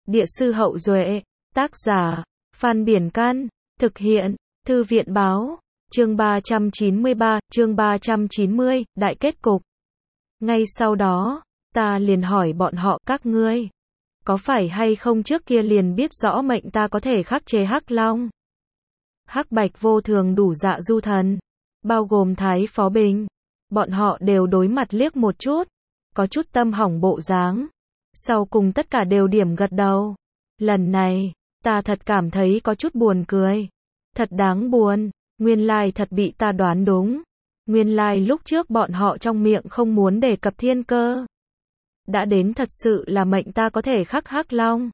Địa sư Hậu Duệ, tác giả, Phan Biển Can, thực hiện, Thư viện Báo, chương 393, chương 390, đại kết cục. Ngay sau đó, ta liền hỏi bọn họ, các ngươi, có phải hay không trước kia liền biết rõ mệnh ta có thể khắc chế Hắc Long? Hắc Bạch vô thường đủ dạ du thần, bao gồm Thái Phó Bình, bọn họ đều đối mặt liếc một chút, có chút tâm hỏng bộ dáng. Sau cùng tất cả đều điểm gật đầu. Lần này, ta thật cảm thấy có chút buồn cười. Thật đáng buồn, nguyên lai thật bị ta đoán đúng. Nguyên lai lúc trước bọn họ trong miệng không muốn đề cập thiên cơ. Đã đến thật sự là mệnh ta có thể khắc Hắc Long.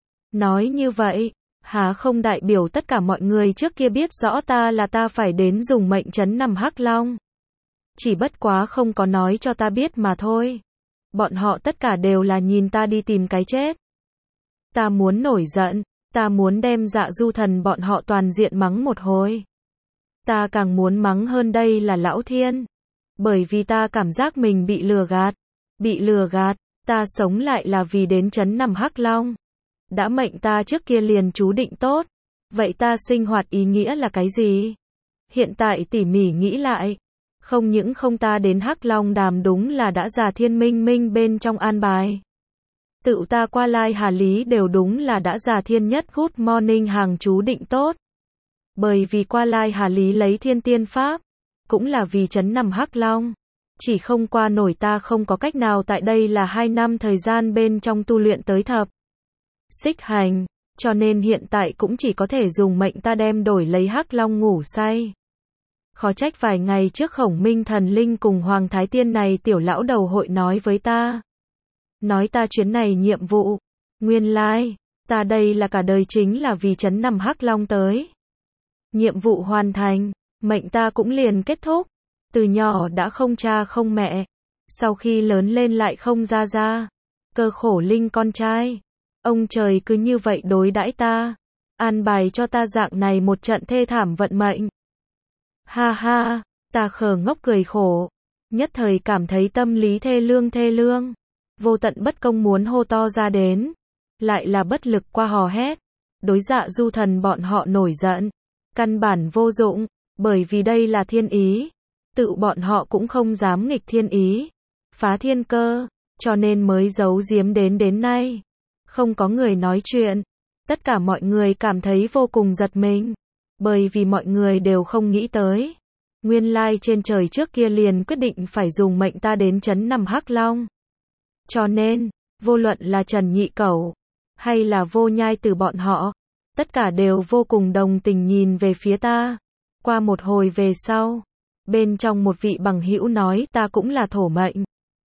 Nói như vậy, há không đại biểu tất cả mọi người trước kia biết rõ ta là ta phải đến dùng mệnh trấn nằm Hắc Long. Chỉ bất quá không có nói cho ta biết mà thôi. Bọn họ tất cả đều là nhìn ta đi tìm cái chết. Ta muốn nổi giận, ta muốn đem dạ du thần bọn họ toàn diện mắng một hồi. Ta càng muốn mắng hơn đây là Lão Thiên. Bởi vì ta cảm giác mình bị lừa gạt. Bị lừa gạt, ta sống lại là vì đến trấn nằm Hắc Long. Đã mệnh ta trước kia liền chú định tốt. Vậy ta sinh hoạt ý nghĩa là cái gì? Hiện tại tỉ mỉ nghĩ lại. Không những không ta đến Hắc Long đàm đúng là đã già thiên minh minh bên trong an bài. Tự ta qua lai hà lý đều đúng là đã già thiên nhất good morning hàng chú định tốt. Bởi vì qua lai hà lý lấy thiên tiên pháp, cũng là vì trấn nằm Hắc Long. Chỉ không qua nổi ta không có cách nào tại đây là 2 năm thời gian bên trong tu luyện tới thập. Xích hành, cho nên hiện tại cũng chỉ có thể dùng mệnh ta đem đổi lấy Hắc Long ngủ say. Khó trách vài ngày trước Khổng Minh Thần Linh cùng Hoàng Thái Tiên này tiểu lão đầu hội nói với ta. Nói ta chuyến này nhiệm vụ. Nguyên lai, ta đây là cả đời chính là vì trấn nằm Hắc Long tới. Nhiệm vụ hoàn thành, mệnh ta cũng liền kết thúc. Từ nhỏ đã không cha không mẹ. Sau khi lớn lên lại không ra ra. Cơ khổ linh con trai. Ông trời cứ như vậy đối đãi ta. An bài cho ta dạng này một trận thê thảm vận mệnh. Ha ha, ta khờ ngốc cười khổ. Nhất thời cảm thấy tâm lý thê lương. Vô tận bất công muốn hô to ra đến. Lại là bất lực qua hò hét. Đối dạ du thần bọn họ nổi giận. Căn bản vô dụng, bởi vì đây là thiên ý. Tự bọn họ cũng không dám nghịch thiên ý. Phá thiên cơ, cho nên mới giấu giếm đến nay. Không có người nói chuyện. Tất cả mọi người cảm thấy vô cùng giật mình. Bởi vì mọi người đều không nghĩ tới. Nguyên lai trên trời trước kia liền quyết định phải dùng mệnh ta đến trấn nằm Hắc Long. Cho nên, vô luận là Trần Nhị Cẩu, hay là Vô Nhai Tử bọn họ, tất cả đều vô cùng đồng tình nhìn về phía ta. Qua một hồi về sau, bên trong một vị bằng hữu nói ta cũng là thổ mệnh.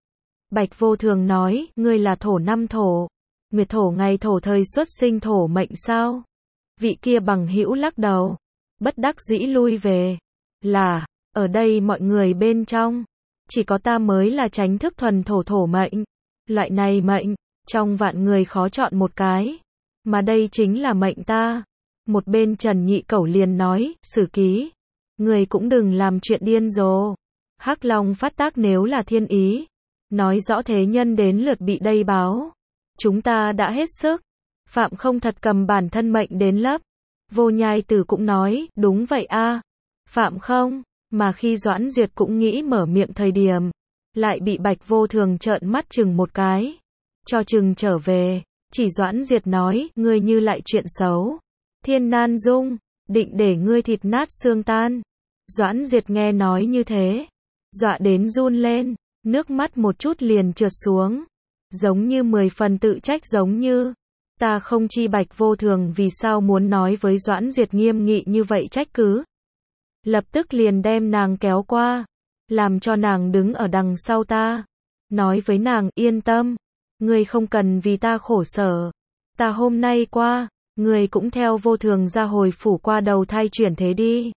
Bạch Vô Thường nói, ngươi là thổ năm thổ. Nguyệt thổ ngày thổ thời xuất sinh thổ mệnh sao? Vị kia bằng hữu lắc đầu, bất đắc dĩ lui về. Là, ở đây mọi người bên trong, chỉ có ta mới là tránh thức thuần thổ mệnh. Loại này mệnh, trong vạn người khó chọn một cái. Mà đây chính là mệnh ta. Một bên Trần Nhị Cẩu liền nói, Sử Ký, người cũng đừng làm chuyện điên rồ. Hắc Long phát tác nếu là thiên ý. Nói rõ thế nhân đến lượt bị đây báo. Chúng ta đã hết sức. Phạm không thật cầm bản thân mệnh đến lấp. Vô Nhai Tử cũng nói, đúng vậy a. Phạm không, mà khi Doãn Duyệt cũng nghĩ mở miệng thời điểm, lại bị Bạch Vô Thường trợn mắt chừng một cái. Cho chừng trở về, chỉ Doãn Duyệt nói, ngươi như lại chuyện xấu. Thiên nan dung, định để ngươi thịt nát xương tan. Doãn Duyệt nghe nói như thế, dọa đến run lên, nước mắt một chút liền trượt xuống. Giống như 10 phần tự trách giống như. Ta không chi Bạch Vô Thường vì sao muốn nói với Doãn Duyệt nghiêm nghị như vậy trách cứ. Lập tức liền đem nàng kéo qua. Làm cho nàng đứng ở đằng sau ta. Nói với nàng yên tâm. Ngươi không cần vì ta khổ sở. Ta hôm nay qua. Ngươi cũng theo Vô Thường ra hồi phủ qua đầu thai chuyển thế đi.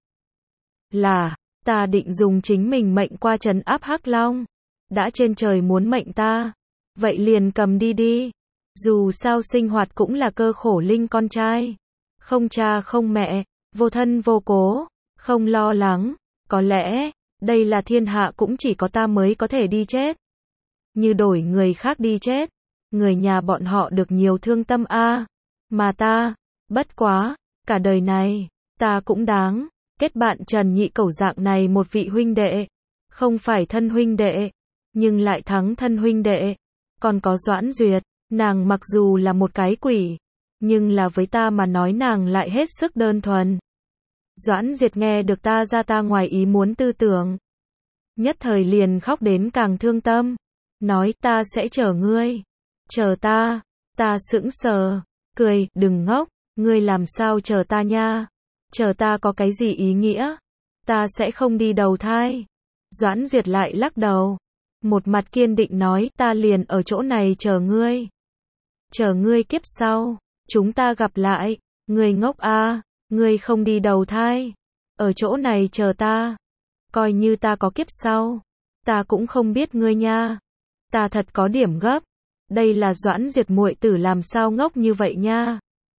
Là, ta định dùng chính mình mệnh qua trấn áp Hắc Long. Đã trên trời muốn mệnh ta. Vậy liền cầm đi. Dù sao sinh hoạt cũng là cơ khổ linh con trai. Không cha không mẹ, vô thân vô cố, không lo lắng. Có lẽ, đây là thiên hạ cũng chỉ có ta mới có thể đi chết. Như đổi người khác đi chết, người nhà bọn họ được nhiều thương tâm a, mà ta, bất quá, cả đời này, ta cũng đáng, kết bạn Trần Nhị Cẩu dạng này một vị huynh đệ, không phải thân huynh đệ, nhưng lại thắng thân huynh đệ, còn có Doãn Duyệt, nàng mặc dù là một cái quỷ, nhưng là với ta mà nói nàng lại hết sức đơn thuần. Doãn Duyệt nghe được ta ra ta ngoài ý muốn tư tưởng, nhất thời liền khóc đến càng thương tâm, nói ta sẽ chờ ngươi, chờ ta sững sờ, cười, đừng ngốc, ngươi làm sao chờ ta nha, chờ ta có cái gì ý nghĩa, ta sẽ không đi đầu thai. Doãn Duyệt lại lắc đầu, một mặt kiên định nói ta liền ở chỗ này chờ ngươi kiếp sau, chúng ta gặp lại, ngươi ngốc a, ngươi không đi đầu thai, ở chỗ này chờ ta, coi như ta có kiếp sau, ta cũng không biết ngươi nha, ta thật có điểm gấp, đây là Doãn Duyệt muội tử làm sao ngốc như vậy nha.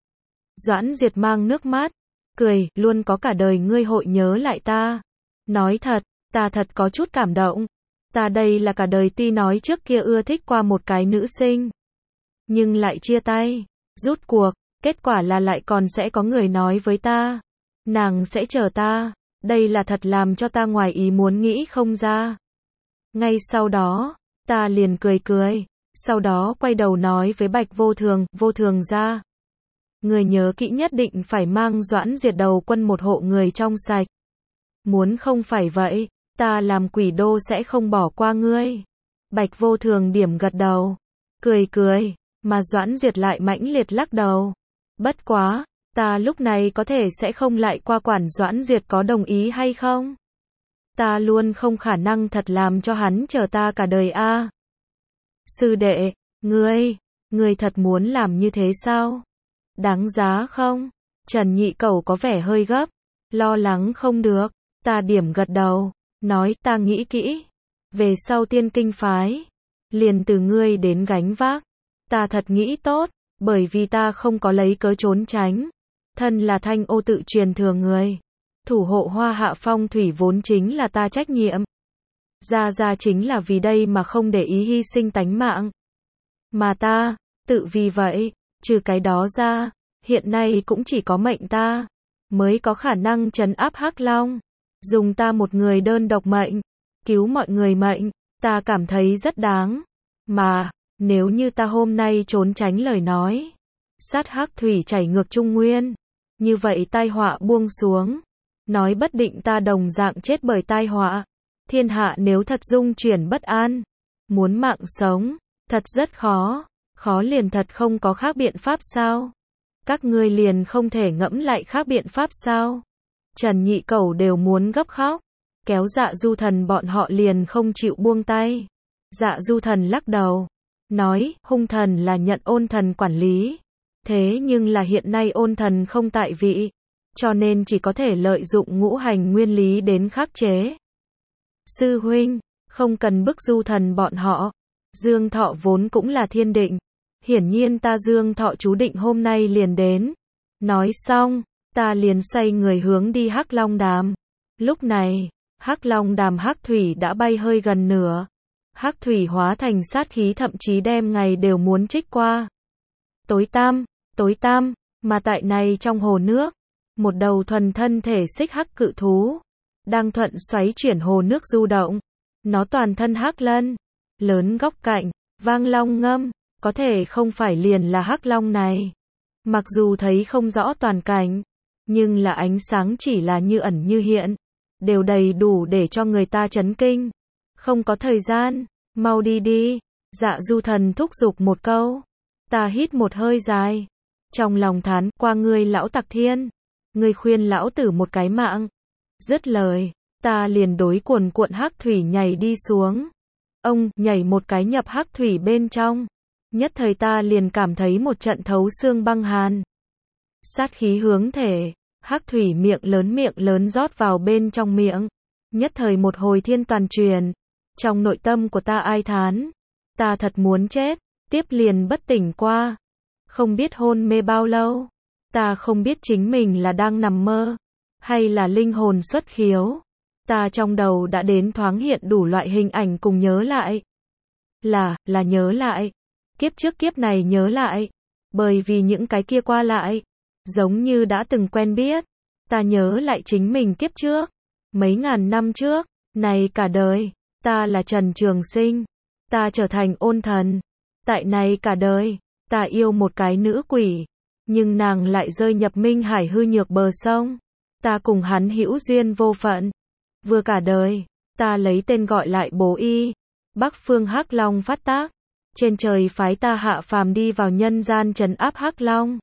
Doãn Duyệt mang nước mắt, cười, luôn có cả đời ngươi hội nhớ lại ta, nói thật, ta thật có chút cảm động, ta đây là cả đời tuy nói trước kia ưa thích qua một cái nữ sinh, nhưng lại chia tay, rút cuộc, kết quả là lại còn sẽ có người nói với ta, nàng sẽ chờ ta, đây là thật làm cho ta ngoài ý muốn nghĩ không ra. Ngay sau đó, ta liền cười, sau đó quay đầu nói với Bạch Vô Thường ra. Người nhớ kỹ nhất định phải mang Doãn Duyệt đầu quân một hộ người trong sạch. Muốn không phải vậy, ta làm quỷ đô sẽ không bỏ qua ngươi. Bạch Vô Thường điểm gật đầu, cười, mà Doãn Duyệt lại mãnh liệt lắc đầu. Bất quá, ta lúc này có thể sẽ không lại qua quản Doãn Duyệt có đồng ý hay không? Ta luôn không khả năng thật làm cho hắn chờ ta cả đời a. Sư đệ, ngươi thật muốn làm như thế sao? Đáng giá không? Trần Nhị Cẩu có vẻ hơi gấp, lo lắng không được, ta điểm gật đầu, nói ta nghĩ kỹ, về sau Tiên Kinh phái, liền từ ngươi đến gánh vác, ta thật nghĩ tốt, bởi vì ta không có lấy cớ trốn tránh, thân là Thanh Ô tự truyền thừa người, thủ hộ Hoa Hạ phong thủy vốn chính là ta trách nhiệm, ra chính là vì đây mà không để ý hy sinh tánh mạng, mà ta, tự vì vậy, trừ cái đó ra, hiện nay cũng chỉ có mệnh ta, mới có khả năng trấn áp Hắc Long, dùng ta một người đơn độc mệnh, cứu mọi người mệnh, ta cảm thấy rất đáng, mà, nếu như ta hôm nay trốn tránh lời nói, sát hắc thủy chảy ngược Trung Nguyên, như vậy tai họa buông xuống, nói bất định ta đồng dạng chết bởi tai họa, thiên hạ nếu thật dung chuyển bất an, muốn mạng sống, thật rất khó liền thật không có khác biện pháp sao? Các ngươi liền không thể ngẫm lại khác biện pháp sao? Trần Nhị Cẩu đều muốn gấp khóc, kéo Dạ Du Thần bọn họ liền không chịu buông tay. Dạ Du Thần lắc đầu, nói, hung thần là nhận Ôn Thần quản lý, thế nhưng là hiện nay Ôn Thần không tại vị, cho nên chỉ có thể lợi dụng ngũ hành nguyên lý đến khắc chế. Sư huynh, không cần bức Du Thần bọn họ, Dương Thọ vốn cũng là thiên định, hiển nhiên ta Dương Thọ chú định hôm nay liền đến. Nói xong, ta liền xoay người hướng đi Hắc Long Đàm. Lúc này, Hắc Long Đàm hắc thủy đã bay hơi gần nửa. Hắc thủy hóa thành sát khí thậm chí đem ngày đều muốn trích qua. Tối tăm, mà tại này trong hồ nước, một đầu thuần thân thể xích hắc cự thú, đang thuận xoáy chuyển hồ nước du động. Nó toàn thân hắc lân, lớn góc cạnh, vang long ngâm, có thể không phải liền là Hắc Long này. Mặc dù thấy không rõ toàn cảnh, nhưng là ánh sáng chỉ là như ẩn như hiện, đều đầy đủ để cho người ta chấn kinh. Không có thời gian, mau đi. Dạ Du Thần thúc giục một câu. Ta hít một hơi dài, trong lòng thán, qua ngươi lão tặc thiên, ngươi khuyên lão tử một cái mạng. Dứt lời, ta liền đối cuồn cuộn hắc thủy nhảy đi xuống. Ông nhảy một cái nhập hắc thủy bên trong. Nhất thời ta liền cảm thấy một trận thấu xương băng hàn. Sát khí hướng thể, hắc thủy miệng lớn rót vào bên trong miệng. Nhất thời một hồi thiên toàn truyền. Trong nội tâm của ta ai thán. Ta thật muốn chết, tiếp liền bất tỉnh qua. Không biết hôn mê bao lâu. Ta không biết chính mình là đang nằm mơ, hay là linh hồn xuất khiếu. Ta trong đầu đã đến thoáng hiện đủ loại hình ảnh cùng nhớ lại. Là nhớ lại. kiếp trước kiếp này nhớ lại, bởi vì những cái kia qua lại, giống như đã từng quen biết. Ta nhớ lại chính mình kiếp trước, mấy ngàn năm trước, này cả đời, ta là Trần Trường Sinh, ta trở thành ôn thần. Tại này cả đời, ta yêu một cái nữ quỷ, nhưng nàng lại rơi nhập Minh Hải hư nhược bờ sông. Ta cùng hắn hữu duyên vô phận. Vừa cả đời, ta lấy tên gọi lại bố y. Bắc phương Hắc Long phát tác. Trên trời phái ta hạ phàm đi vào nhân gian trấn áp Hắc Long.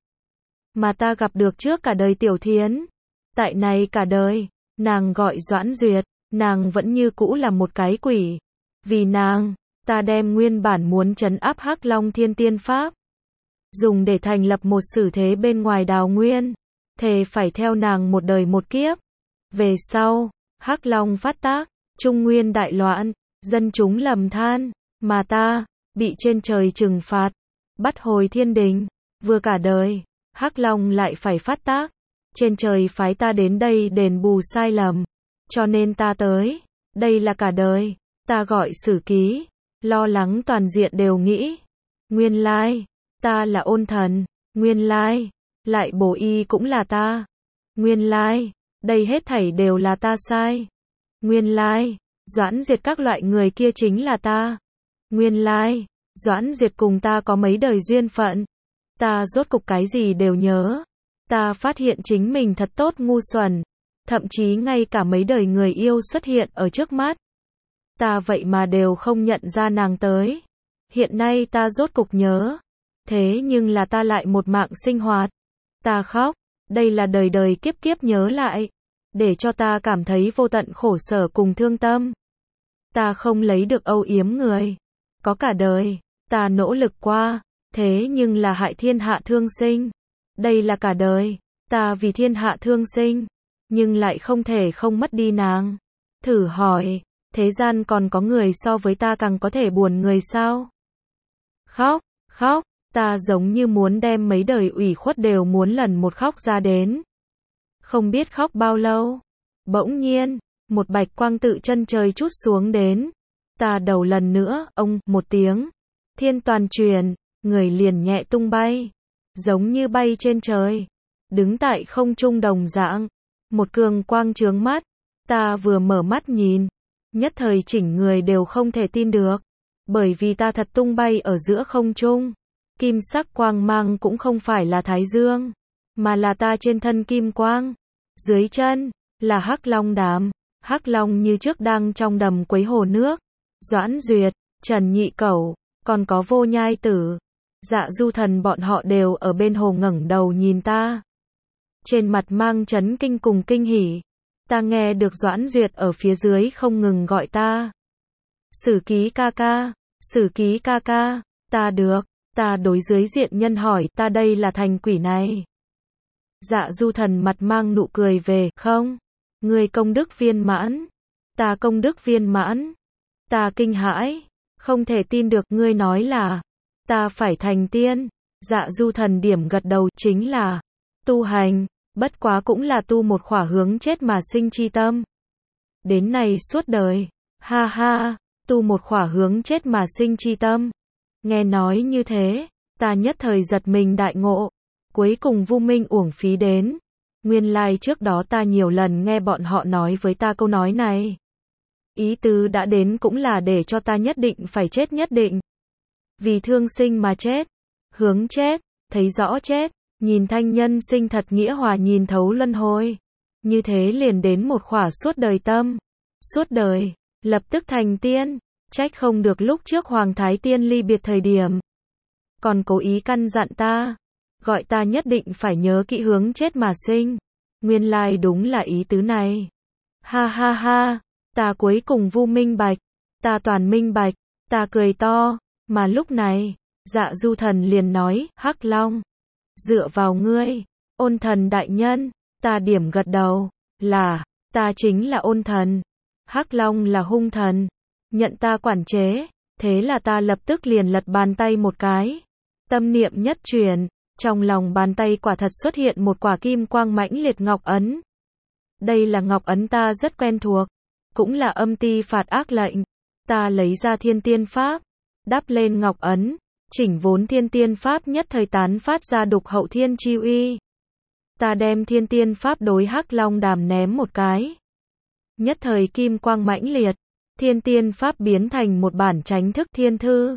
Mà ta gặp được trước cả đời Tiểu Thiến. Tại này cả đời, nàng gọi Doãn Duyệt, nàng vẫn như cũ là một cái quỷ. Vì nàng, ta đem nguyên bản muốn trấn áp Hắc Long thiên tiên pháp, dùng để thành lập một sử thế bên ngoài đào nguyên, thề phải theo nàng một đời một kiếp. Về sau, Hắc Long phát tác, Trung Nguyên đại loạn, dân chúng lầm than, mà ta, bị trên trời trừng phạt, bắt hồi thiên đình. Vừa cả đời, Hắc Long lại phải phát tác, trên trời phái ta đến đây đền bù sai lầm, cho nên ta tới. Đây là cả đời, ta gọi sử ký, lo lắng toàn diện đều nghĩ. Nguyên lai, ta là ôn thần, nguyên lai, lại bổ y cũng là ta. Nguyên lai, đây hết thảy đều là ta sai. Nguyên lai, Doãn Diệt các loại người kia chính là ta. Nguyên lai, Doãn Diệt cùng ta có mấy đời duyên phận. Ta rốt cục cái gì đều nhớ. Ta phát hiện chính mình thật tốt ngu xuẩn. Thậm chí ngay cả mấy đời người yêu xuất hiện ở trước mắt, ta vậy mà đều không nhận ra nàng tới. Hiện nay ta rốt cục nhớ. Thế nhưng là ta lại một mạng sinh hoạt. Ta khóc. Đây là đời đời kiếp kiếp nhớ lại. Để cho ta cảm thấy vô tận khổ sở cùng thương tâm. Ta không lấy được âu yếm người. Có cả đời, ta nỗ lực qua. Thế nhưng là hại thiên hạ thương sinh. Đây là cả đời, ta vì thiên hạ thương sinh. Nhưng lại không thể không mất đi nàng. Thử hỏi, thế gian còn có người so với ta càng có thể buồn người sao? Khóc, khóc, ta giống như muốn đem mấy đời ủy khuất đều muốn lần một khóc ra đến. Không biết khóc bao lâu. Bỗng nhiên, một bạch quang tự chân trời trút xuống đến. Ta đầu lần nữa, ông, một tiếng. Thiên toàn truyền, người liền nhẹ tung bay. Giống như bay trên trời. Đứng tại không trung đồng dạng. Một cường quang chướng mắt. Ta vừa mở mắt nhìn. Nhất thời chỉnh người đều không thể tin được. Bởi vì ta thật tung bay ở giữa không trung. Kim sắc quang mang cũng không phải là thái dương, mà là ta trên thân kim quang. Dưới chân, là Hắc Long đàm. Hắc Long như trước đang trong đầm quấy hồ nước. Doãn Duyệt, Trần Nhị Cẩu, còn có Vô Nhai Tử, Dạ Du Thần bọn họ đều ở bên hồ ngẩng đầu nhìn ta. Trên mặt mang chấn kinh cùng kinh hỉ. Ta nghe được Doãn Duyệt ở phía dưới không ngừng gọi ta. Sử ký ca ca, sử ký ca ca, ta được. Ta đối dưới diện nhân hỏi, ta đây là thành quỷ này. Dạ Du Thần mặt mang nụ cười về, không, ngươi công đức viên mãn. Ta công đức viên mãn. Ta kinh hãi, không thể tin được, ngươi nói là, ta phải thành tiên. Dạ Du Thần điểm gật đầu, chính là, tu hành, bất quá cũng là tu một khỏa hướng chết mà sinh chi tâm. Đến này suốt đời, ha ha, tu một khỏa hướng chết mà sinh chi tâm. Nghe nói như thế, ta nhất thời giật mình đại ngộ. Cuối cùng vô minh uổng phí đến. Nguyên lai trước đó ta nhiều lần nghe bọn họ nói với ta câu nói này. Ý tứ đã đến cũng là để cho ta nhất định phải chết nhất định. Vì thương sinh mà chết. Hướng chết, thấy rõ chết. Nhìn thanh nhân sinh thật nghĩa hòa, nhìn thấu luân hồi. Như thế liền đến một khỏa suốt đời tâm. Suốt đời, lập tức thành tiên. Trách không được lúc trước Hoàng Thái Tiên ly biệt thời điểm. Còn cố ý căn dặn ta. Gọi ta nhất định phải nhớ kỹ hướng chết mà sinh. Nguyên lai đúng là ý tứ này. Ha ha ha. Ta cuối cùng vu minh bạch. Ta toàn minh bạch. Ta cười to. Mà lúc này, Dạ Du Thần liền nói, Hắc Long. Dựa vào ngươi. Ôn thần đại nhân. Ta điểm gật đầu. Là, ta chính là ôn thần. Hắc Long là hung thần. Nhận ta quản chế. Thế là ta lập tức liền lật bàn tay một cái. Tâm niệm nhất truyền. Trong lòng bàn tay quả thật xuất hiện một quả kim quang mãnh liệt ngọc ấn. Đây là ngọc ấn ta rất quen thuộc. Cũng là âm ti phạt ác lệnh. Ta lấy ra thiên tiên pháp. Đắp lên ngọc ấn. chỉnh vốn thiên tiên pháp nhất thời tán phát ra đục hậu thiên chi uy. Ta đem thiên tiên pháp đối Hắc Long Đàm ném một cái. Nhất thời kim quang mãnh liệt, thiên tiên pháp biến thành một bản chánh thức thiên thư.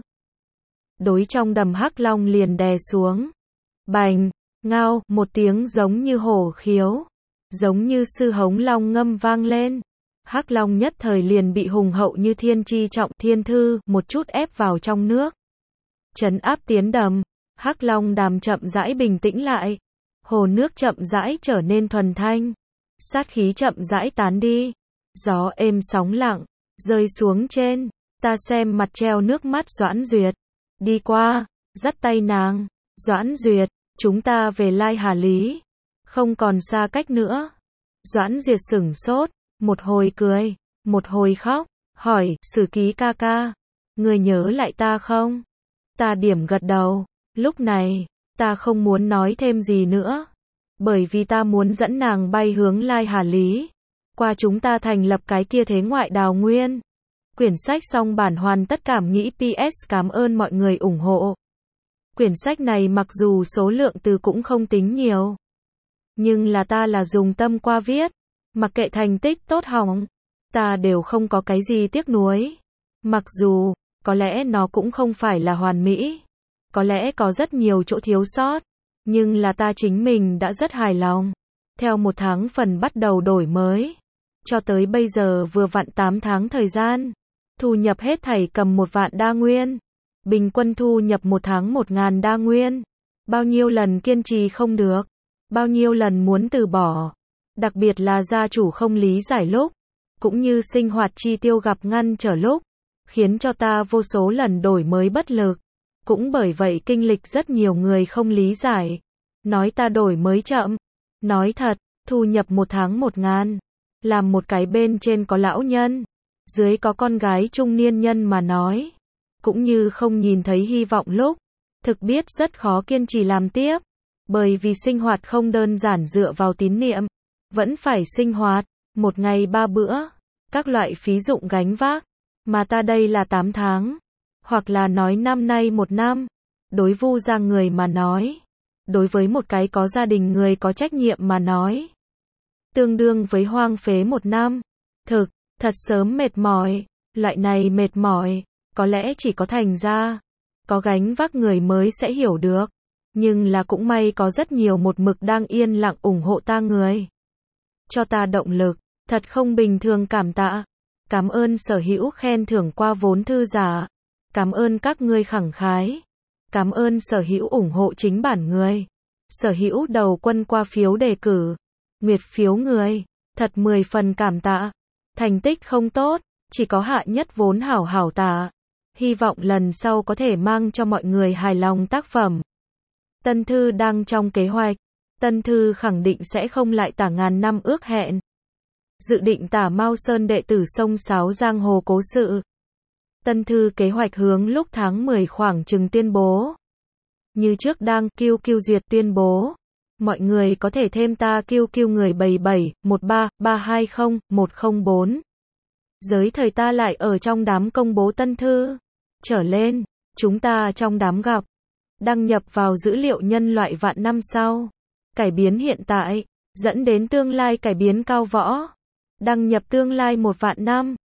Đối trong đầm Hắc Long liền đè xuống. Bành, ngao, một tiếng giống như hổ khiếu, giống như sư hống long ngâm vang lên. Hắc Long nhất thời liền bị hùng hậu như thiên chi trọng thiên thư một chút ép vào trong nước. Trấn áp tiến đầm, Hắc Long Đàm chậm rãi bình tĩnh lại. Hồ nước chậm rãi trở nên thuần thanh. Sát khí chậm rãi tán đi. Gió êm sóng lặng, rơi xuống trên. Ta xem mặt treo nước mắt Doãn Duyệt. Đi qua, dắt tay nàng. Doãn Duyệt, chúng ta về Lai Hà Lý. Không còn xa cách nữa. Doãn Duyệt sửng sốt, một hồi cười, một hồi khóc, hỏi, Sử Ký ca ca, người nhớ lại ta không? Ta điểm gật đầu, lúc này, ta không muốn nói thêm gì nữa, bởi vì ta muốn dẫn nàng bay hướng Lai Hà Lý, qua chúng ta thành lập cái kia thế ngoại đào nguyên. Quyển sách xong bản hoàn tất, cảm nghĩ PS, cảm ơn mọi người ủng hộ. Quyển sách này mặc dù số lượng từ cũng không tính nhiều, nhưng là ta là dùng tâm qua viết, mặc kệ thành tích tốt hỏng, ta đều không có cái gì tiếc nuối. Mặc dù, có lẽ nó cũng không phải là hoàn mỹ, có lẽ có rất nhiều chỗ thiếu sót, nhưng là ta chính mình đã rất hài lòng. Theo một tháng phần bắt đầu đổi mới, cho tới bây giờ vừa vặn 8 tháng thời gian, thu nhập hết thảy cầm 1 vạn đa nguyên, bình quân thu nhập một tháng 1.000 đa nguyên. Bao nhiêu lần kiên trì không được, bao nhiêu lần muốn từ bỏ, đặc biệt là gia chủ không lý giải lúc, cũng như sinh hoạt chi tiêu gặp ngăn trở lúc, khiến cho ta vô số lần đổi mới bất lực. Cũng bởi vậy kinh lịch rất nhiều người không lý giải, nói ta đổi mới chậm. Nói thật, thu nhập một tháng 1.000, làm một cái bên trên có lão nhân, dưới có con gái trung niên nhân mà nói, cũng như không nhìn thấy hy vọng lúc, thực biết rất khó kiên trì làm tiếp, bởi vì sinh hoạt không đơn giản dựa vào tín niệm, vẫn phải sinh hoạt, một ngày 3 bữa, các loại phí dụng gánh vác, mà ta đây là 8 tháng, hoặc là nói năm nay 1 năm, đối Vu gia người mà nói, đối với một cái có gia đình người có trách nhiệm mà nói, tương đương với hoang phế 1 năm, thật sớm mệt mỏi, loại này mệt mỏi, có lẽ chỉ có thành ra, có gánh vác người mới sẽ hiểu được, nhưng là cũng may có rất nhiều một mực đang yên lặng ủng hộ ta người, cho ta động lực, thật không bình thường cảm tạ. Cảm ơn sở hữu khen thưởng qua vốn thư giả, cảm ơn các ngươi khẳng khái, cảm ơn sở hữu ủng hộ chính bản người, sở hữu đầu quân qua phiếu đề cử, nguyệt phiếu người, thật 10 phần cảm tạ. Thành tích không tốt, chỉ có hạ nhất vốn hảo hảo tạ. Hy vọng lần sau có thể mang cho mọi người hài lòng tác phẩm. Tân thư đang trong kế hoạch, Tân thư khẳng định sẽ không lại tả ngàn năm ước hẹn. Dự định tả Mao Sơn đệ tử sông Sáo giang hồ cố sự. Tân thư kế hoạch hướng lúc tháng 10 khoảng chừng tuyên bố. Như trước đang QQ duyệt tuyên bố. Mọi người có thể thêm ta QQ người 77 13 320 104. Giới thời ta lại ở trong đám công bố tân thư. Trở lên, chúng ta trong đám gặp. Đăng nhập vào dữ liệu nhân loại vạn năm sau. Cải biến hiện tại, dẫn đến tương lai cải biến cao võ. Đăng nhập tương lai 1 vạn năm.